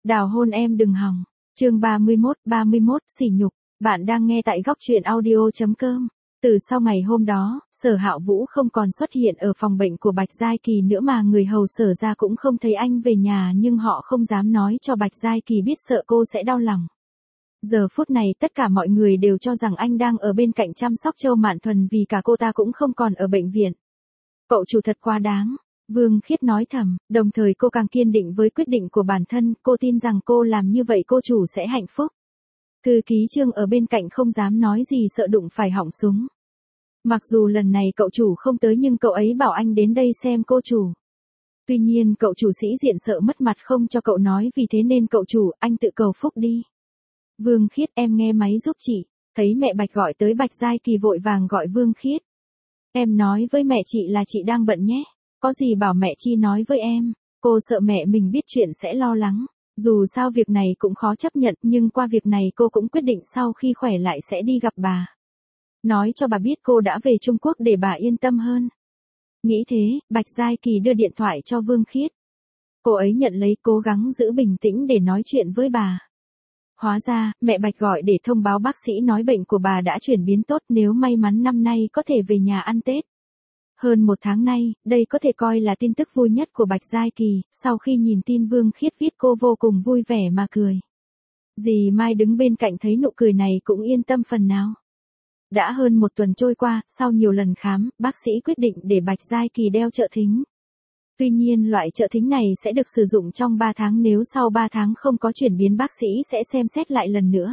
Đào hôn em đừng hòng. Chương 31, sỉ nhục. Bạn đang nghe tại góc truyện audio.com. Từ sau ngày hôm đó, Sở Hạo Vũ không còn xuất hiện ở phòng bệnh của Bạch Giai Kỳ nữa mà người hầu Sở ra cũng không thấy anh về nhà, nhưng họ không dám nói cho Bạch Giai Kỳ biết sợ cô sẽ đau lòng. Giờ phút này tất cả mọi người đều cho rằng anh đang ở bên cạnh chăm sóc Châu Mạn Thuần vì cả cô ta cũng không còn ở bệnh viện. Cậu chủ thật quá đáng. Vương Khiết nói thầm, đồng thời cô càng kiên định với quyết định của bản thân, cô tin rằng cô làm như vậy cô chủ sẽ hạnh phúc. Thư ký Trương ở bên cạnh không dám nói gì sợ đụng phải họng súng. Mặc dù lần này cậu chủ không tới nhưng cậu ấy bảo anh đến đây xem cô chủ. Tuy nhiên cậu chủ sĩ diện sợ mất mặt không cho cậu nói, vì thế nên cậu chủ, anh tự cầu phúc đi. Vương Khiết, em nghe máy giúp chị. Thấy mẹ Bạch gọi tới, Bạch Giai Kỳ vội vàng gọi Vương Khiết. Em nói với mẹ chị là chị đang bận nhé. Có gì bảo mẹ Chi nói với em. Cô sợ mẹ mình biết chuyện sẽ lo lắng. Dù sao việc này cũng khó chấp nhận, nhưng qua việc này cô cũng quyết định sau khi khỏe lại sẽ đi gặp bà. Nói cho bà biết cô đã về Trung Quốc để bà yên tâm hơn. Nghĩ thế, Bạch Giai Kỳ đưa điện thoại cho Vương Khiết. Cô ấy nhận lấy, cố gắng giữ bình tĩnh để nói chuyện với bà. Hóa ra, mẹ Bạch gọi để thông báo bác sĩ nói bệnh của bà đã chuyển biến tốt, nếu may mắn năm nay có thể về nhà ăn Tết. Hơn một tháng nay, đây có thể coi là tin tức vui nhất của Bạch Giai Kỳ. Sau khi nhìn tin Vương Khiết viết, cô vô cùng vui vẻ mà cười. Dì Mai đứng bên cạnh thấy nụ cười này cũng yên tâm phần nào. Đã hơn một tuần trôi qua, sau nhiều lần khám, bác sĩ quyết định để Bạch Giai Kỳ đeo trợ thính. Tuy nhiên loại trợ thính này sẽ được sử dụng trong 3 tháng, nếu sau 3 tháng không có chuyển biến bác sĩ sẽ xem xét lại lần nữa.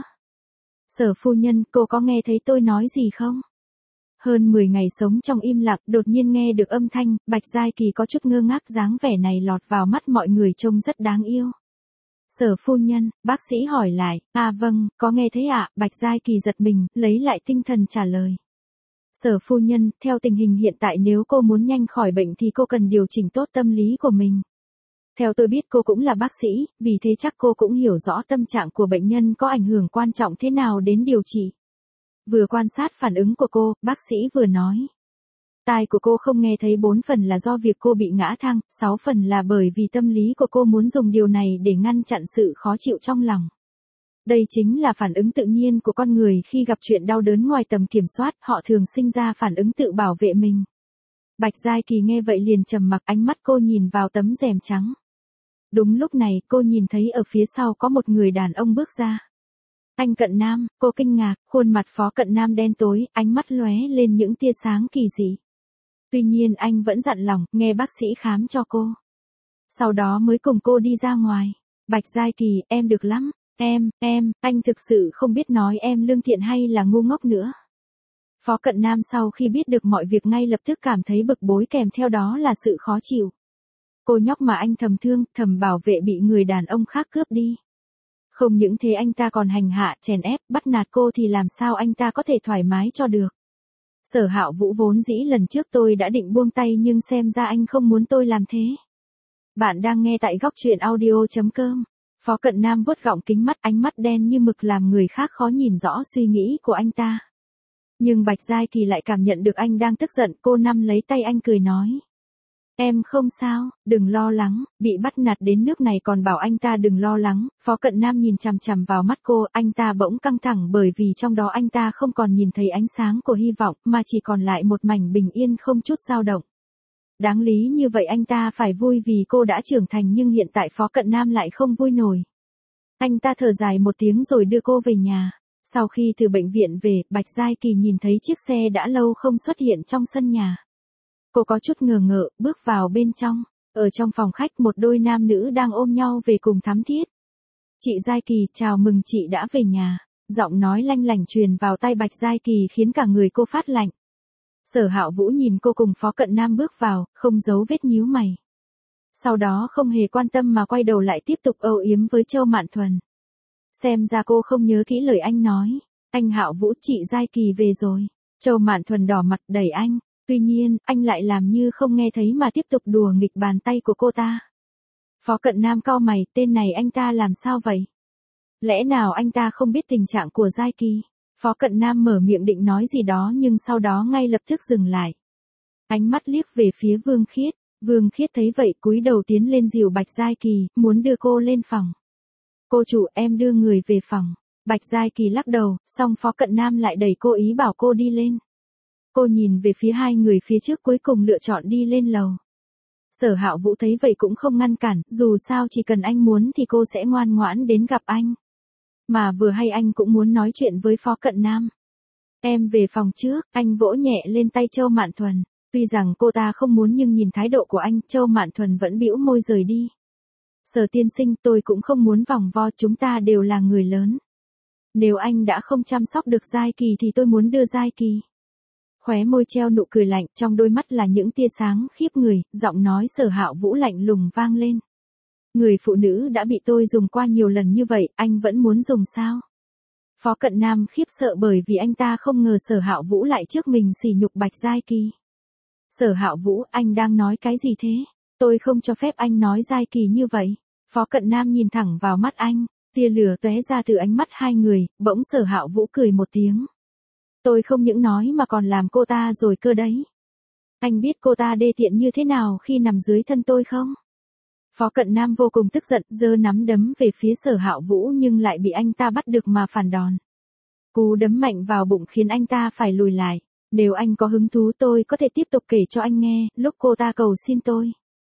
Sở phu nhân, cô có nghe thấy tôi nói gì không? Hơn 10 ngày sống trong im lặng, đột nhiên nghe được âm thanh, Bạch Giai Kỳ có chút ngơ ngác, dáng vẻ này lọt vào mắt mọi người trông rất đáng yêu. Sở phu nhân, bác sĩ hỏi lại, vâng, có nghe thấy ạ, Bạch Giai Kỳ giật mình, lấy lại tinh thần trả lời. Sở phu nhân, theo tình hình hiện tại nếu cô muốn nhanh khỏi bệnh thì cô cần điều chỉnh tốt tâm lý của mình. Theo tôi biết cô cũng là bác sĩ, vì thế chắc cô cũng hiểu rõ tâm trạng của bệnh nhân có ảnh hưởng quan trọng thế nào đến điều trị. Vừa quan sát phản ứng của cô, bác sĩ vừa nói. Tai của cô không nghe thấy 4 phần là do việc cô bị ngã thang, 6 phần là bởi vì tâm lý của cô muốn dùng điều này để ngăn chặn sự khó chịu trong lòng. Đây chính là phản ứng tự nhiên của con người khi gặp chuyện đau đớn ngoài tầm kiểm soát, họ thường sinh ra phản ứng tự bảo vệ mình. Bạch Giai Kỳ nghe vậy liền trầm mặc, ánh mắt cô nhìn vào tấm rèm trắng. Đúng lúc này, cô nhìn thấy ở phía sau có một người đàn ông bước ra. Anh Cận Nam, cô kinh ngạc, khuôn mặt Phó Cận Nam đen tối, ánh mắt lóe lên những tia sáng kỳ dị. Tuy nhiên anh vẫn dặn lòng, nghe bác sĩ khám cho cô. Sau đó mới cùng cô đi ra ngoài. Bạch Giai Kỳ, em được lắm. Anh thực sự không biết nói em lương thiện hay là ngu ngốc nữa. Phó Cận Nam sau khi biết được mọi việc ngay lập tức cảm thấy bực bối, kèm theo đó là sự khó chịu. Cô nhóc mà anh thầm thương, thầm bảo vệ bị người đàn ông khác cướp đi. Không những thế anh ta còn hành hạ, chèn ép, bắt nạt cô thì làm sao anh ta có thể thoải mái cho được. Sở Hạo Vũ, vốn dĩ lần trước tôi đã định buông tay nhưng xem ra anh không muốn tôi làm thế. Bạn đang nghe tại góc truyện audio.com. Phó Cận Nam vuốt gọng kính mắt, ánh mắt đen như mực làm người khác khó nhìn rõ suy nghĩ của anh ta. Nhưng Bạch Giai Kỳ lại cảm nhận được anh đang tức giận, cô nắm lấy tay anh cười nói. Em không sao, đừng lo lắng, bị bắt nạt đến nước này còn bảo anh ta đừng lo lắng. Phó Cận Nam nhìn chằm chằm vào mắt cô, anh ta bỗng căng thẳng bởi vì trong đó anh ta không còn nhìn thấy ánh sáng của hy vọng mà chỉ còn lại một mảnh bình yên không chút dao động. Đáng lý như vậy anh ta phải vui vì cô đã trưởng thành, nhưng hiện tại Phó Cận Nam lại không vui nổi. Anh ta thở dài một tiếng rồi đưa cô về nhà. Sau khi từ bệnh viện về, Bạch Giai Kỳ nhìn thấy chiếc xe đã lâu không xuất hiện trong sân nhà. Cô có chút ngờ ngợ, bước vào bên trong. Ở trong phòng khách một đôi nam nữ đang ôm nhau về cùng thắm thiết. Chị Giai Kỳ, chào mừng chị đã về nhà. Giọng nói lanh lảnh truyền vào tai Bạch Giai Kỳ khiến cả người cô phát lạnh. Sở Hạo Vũ nhìn cô cùng Phó Cận Nam bước vào, không giấu vết nhíu mày. Sau đó không hề quan tâm mà quay đầu lại tiếp tục âu yếm với Châu Mạn Thuần. Xem ra cô không nhớ kỹ lời anh nói. Anh Hạo Vũ, chị Giai Kỳ về rồi. Châu Mạn Thuần đỏ mặt đẩy anh. Tuy nhiên, anh lại làm như không nghe thấy mà tiếp tục đùa nghịch bàn tay của cô ta. Phó Cận Nam cau mày, tên này anh ta làm sao vậy? Lẽ nào anh ta không biết tình trạng của Giai Kỳ? Phó Cận Nam mở miệng định nói gì đó nhưng sau đó ngay lập tức dừng lại. Ánh mắt liếc về phía Vương Khiết. Vương Khiết thấy vậy cúi đầu tiến lên dìu Bạch Giai Kỳ, muốn đưa cô lên phòng. Cô chủ, em đưa người về phòng. Bạch Giai Kỳ lắc đầu, xong Phó Cận Nam lại đẩy cô ý bảo cô đi lên. Cô nhìn về phía hai người phía trước cuối cùng lựa chọn đi lên lầu. Sở Hạo Vũ thấy vậy cũng không ngăn cản, dù sao chỉ cần anh muốn thì cô sẽ ngoan ngoãn đến gặp anh. Mà vừa hay anh cũng muốn nói chuyện với Phó Cận Nam. Em về phòng trước, anh vỗ nhẹ lên tay Châu Mạn Thuần. Tuy rằng cô ta không muốn nhưng nhìn thái độ của anh, Châu Mạn Thuần vẫn bĩu môi rời đi. Sở tiên sinh, tôi cũng không muốn vòng vo, chúng ta đều là người lớn. Nếu anh đã không chăm sóc được Giai Kỳ thì tôi muốn đưa Giai Kỳ. Khóe môi treo nụ cười lạnh, trong đôi mắt là những tia sáng khiếp người, giọng nói Sở Hạo Vũ lạnh lùng vang lên. Người phụ nữ đã bị tôi dùng qua nhiều lần như vậy, anh vẫn muốn dùng sao? Phó Cận Nam khiếp sợ bởi vì anh ta không ngờ Sở Hạo Vũ lại trước mình sỉ nhục Bạch Giai Kỳ. Sở Hạo Vũ, anh đang nói cái gì thế? Tôi không cho phép anh nói Giai Kỳ như vậy. Phó Cận Nam nhìn thẳng vào mắt anh, tia lửa tóe ra từ ánh mắt hai người, bỗng Sở Hạo Vũ cười một tiếng. Tôi không những nói mà còn làm cô ta rồi cơ đấy. Anh biết cô ta đê tiện như thế nào khi nằm dưới thân tôi không? Phó Cận Nam vô cùng tức giận, giơ nắm đấm về phía Sở Hạo Vũ nhưng lại bị anh ta bắt được mà phản đòn. Cú đấm mạnh vào bụng khiến anh ta phải lùi lại. Nếu anh có hứng thú tôi có thể tiếp tục kể cho anh nghe, lúc cô ta cầu xin tôi.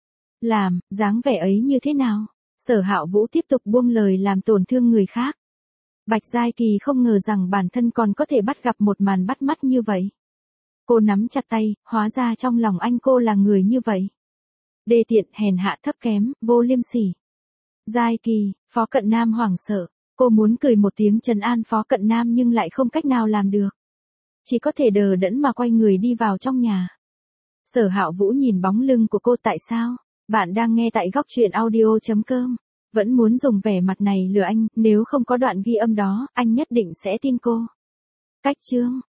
Làm, dáng vẻ ấy như thế nào? Sở Hạo Vũ tiếp tục buông lời làm tổn thương người khác. Bạch Giai Kỳ không ngờ rằng bản thân còn có thể bắt gặp một màn bắt mắt như vậy. Cô nắm chặt tay, hóa ra trong lòng anh cô là người như vậy. Đê tiện, hèn hạ, thấp kém, vô liêm sỉ. Giai Kỳ, Phó Cận Nam hoảng sợ. Cô muốn cười một tiếng trấn an Phó Cận Nam nhưng lại không cách nào làm được. Chỉ có thể đờ đẫn mà quay người đi vào trong nhà. Sở Hạo Vũ nhìn bóng lưng của cô. Tại sao? Bạn đang nghe tại góc truyện audio.com. Vẫn muốn dùng vẻ mặt này lừa anh, nếu không có đoạn ghi âm đó, anh nhất định sẽ tin cô. Cách chương